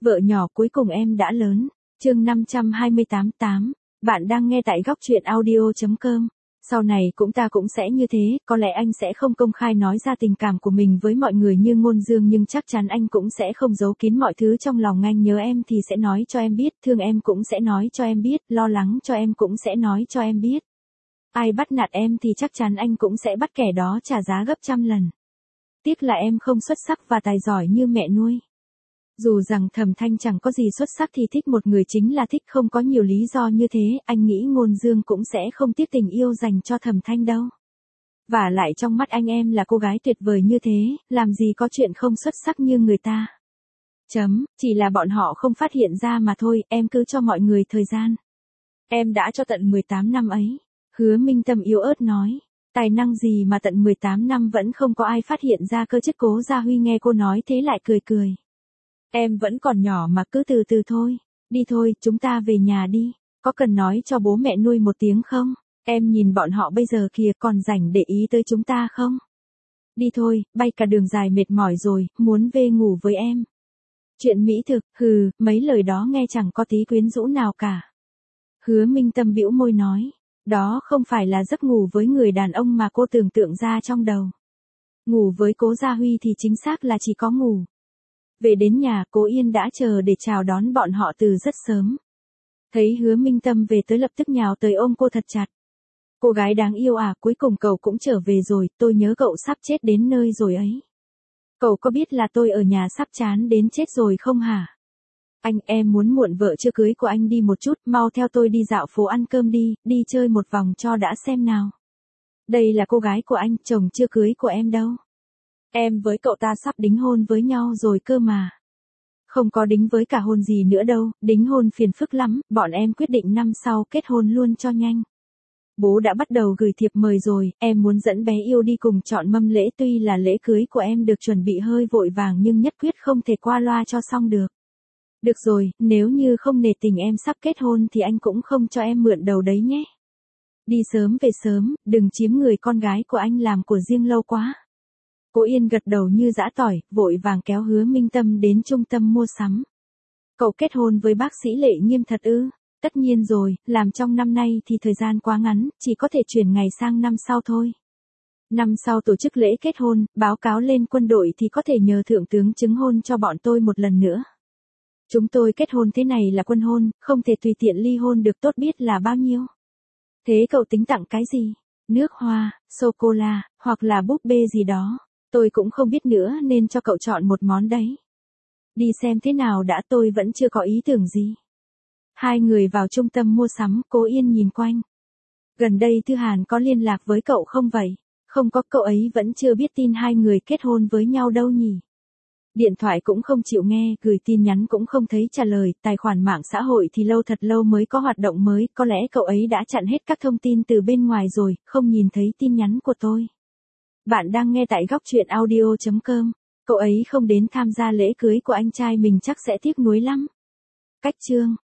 Vợ nhỏ cuối cùng em đã lớn. Chương 528. Bạn đang nghe tại góc truyện audio.com. Sau này ta cũng sẽ như thế, có lẽ anh sẽ không công khai nói ra tình cảm của mình với mọi người như Ngôn Dương, nhưng chắc chắn anh cũng sẽ không giấu kín mọi thứ trong lòng anh. Nhớ em thì sẽ nói cho em biết, thương em cũng sẽ nói cho em biết, lo lắng cho em cũng sẽ nói cho em biết. Ai bắt nạt em thì chắc chắn anh cũng sẽ bắt kẻ đó trả giá gấp trăm lần. Tiếc là em không xuất sắc và tài giỏi như mẹ nuôi. Dù rằng Thẩm Thanh chẳng có gì xuất sắc thì thích một người chính là thích, không có nhiều lý do như thế, anh nghĩ Ngôn Dương cũng sẽ không tiếc tình yêu dành cho Thẩm Thanh đâu. Và lại trong mắt anh em là cô gái tuyệt vời như thế, làm gì có chuyện không xuất sắc như người ta. Chỉ là bọn họ không phát hiện ra mà thôi, em cứ cho mọi người thời gian. Em đã cho tận 18 năm ấy. Hứa Minh Tâm yếu ớt nói. Tài năng gì mà tận 18 năm vẫn không có ai phát hiện ra cơ chứ? Cố Gia Huy nghe cô nói thế lại cười. Em vẫn còn nhỏ mà, cứ từ từ thôi. Đi thôi, chúng ta về nhà đi. Có cần nói cho bố mẹ nuôi một tiếng không? Em nhìn bọn họ bây giờ kìa, còn rảnh để ý tới chúng ta không? Đi thôi, bay cả đường dài mệt mỏi rồi, muốn về ngủ với em. Chuyện mỹ thực, mấy lời đó nghe chẳng có tí quyến rũ nào cả. Hứa Minh Tâm bĩu môi nói. Đó không phải là giấc ngủ với người đàn ông mà cô tưởng tượng ra trong đầu. Ngủ với Cố Gia Huy thì chính xác là chỉ có ngủ. Về đến nhà, Cố Yên đã chờ để chào đón bọn họ từ rất sớm. Thấy Hứa Minh Tâm về tới lập tức nhào tới ôm cô thật chặt. Cô gái đáng yêu à, cuối cùng cậu cũng trở về rồi, tôi nhớ cậu sắp chết đến nơi rồi ấy. Cậu có biết là tôi ở nhà sắp chán đến chết rồi không hả? Em muốn muộn vợ chưa cưới của anh đi một chút, mau theo tôi đi dạo phố ăn cơm đi chơi một vòng cho đã xem nào. Đây là cô gái của anh, chồng chưa cưới của em đâu. Em với cậu ta sắp đính hôn với nhau rồi cơ mà. Không có đính với cả hôn gì nữa đâu, đính hôn phiền phức lắm, bọn em quyết định năm sau kết hôn luôn cho nhanh. Bố đã bắt đầu gửi thiệp mời rồi, em muốn dẫn bé yêu đi cùng chọn mâm lễ, tuy là lễ cưới của em được chuẩn bị hơi vội vàng nhưng nhất quyết không thể qua loa cho xong được. Được rồi, nếu như không nể tình em sắp kết hôn thì anh cũng không cho em mượn đầu đấy nhé. Đi sớm về sớm, đừng chiếm người con gái của anh làm của riêng lâu quá. Cố Yên gật đầu như giã tỏi, vội vàng kéo Hứa Minh Tâm đến trung tâm mua sắm. Cậu kết hôn với bác sĩ Lệ Nghiêm thật ư? Tất nhiên rồi, làm trong năm nay thì thời gian quá ngắn, chỉ có thể chuyển ngày sang năm sau thôi. Năm sau tổ chức lễ kết hôn, báo cáo lên quân đội thì có thể nhờ thượng tướng chứng hôn cho bọn tôi một lần nữa. Chúng tôi kết hôn thế này là quân hôn, không thể tùy tiện ly hôn được, tốt biết là bao nhiêu. Thế cậu tính tặng cái gì? Nước hoa, sô-cô-la, hoặc là búp bê gì đó. Tôi cũng không biết nữa nên cho cậu chọn một món đấy. Đi xem thế nào đã, tôi vẫn chưa có ý tưởng gì. Hai người vào trung tâm mua sắm, Cố Yên nhìn quanh. Gần đây Thư Hàn có liên lạc với cậu không vậy? Không có, cậu ấy vẫn chưa biết tin hai người kết hôn với nhau đâu nhỉ? Điện thoại cũng không chịu nghe, gửi tin nhắn cũng không thấy trả lời, tài khoản mạng xã hội thì lâu thật lâu mới có hoạt động mới, có lẽ cậu ấy đã chặn hết các thông tin từ bên ngoài rồi, không nhìn thấy tin nhắn của tôi. Bạn đang nghe tại góc truyện audio.com. Cậu ấy không đến tham gia lễ cưới của anh trai mình chắc sẽ tiếc nuối lắm. Cách chương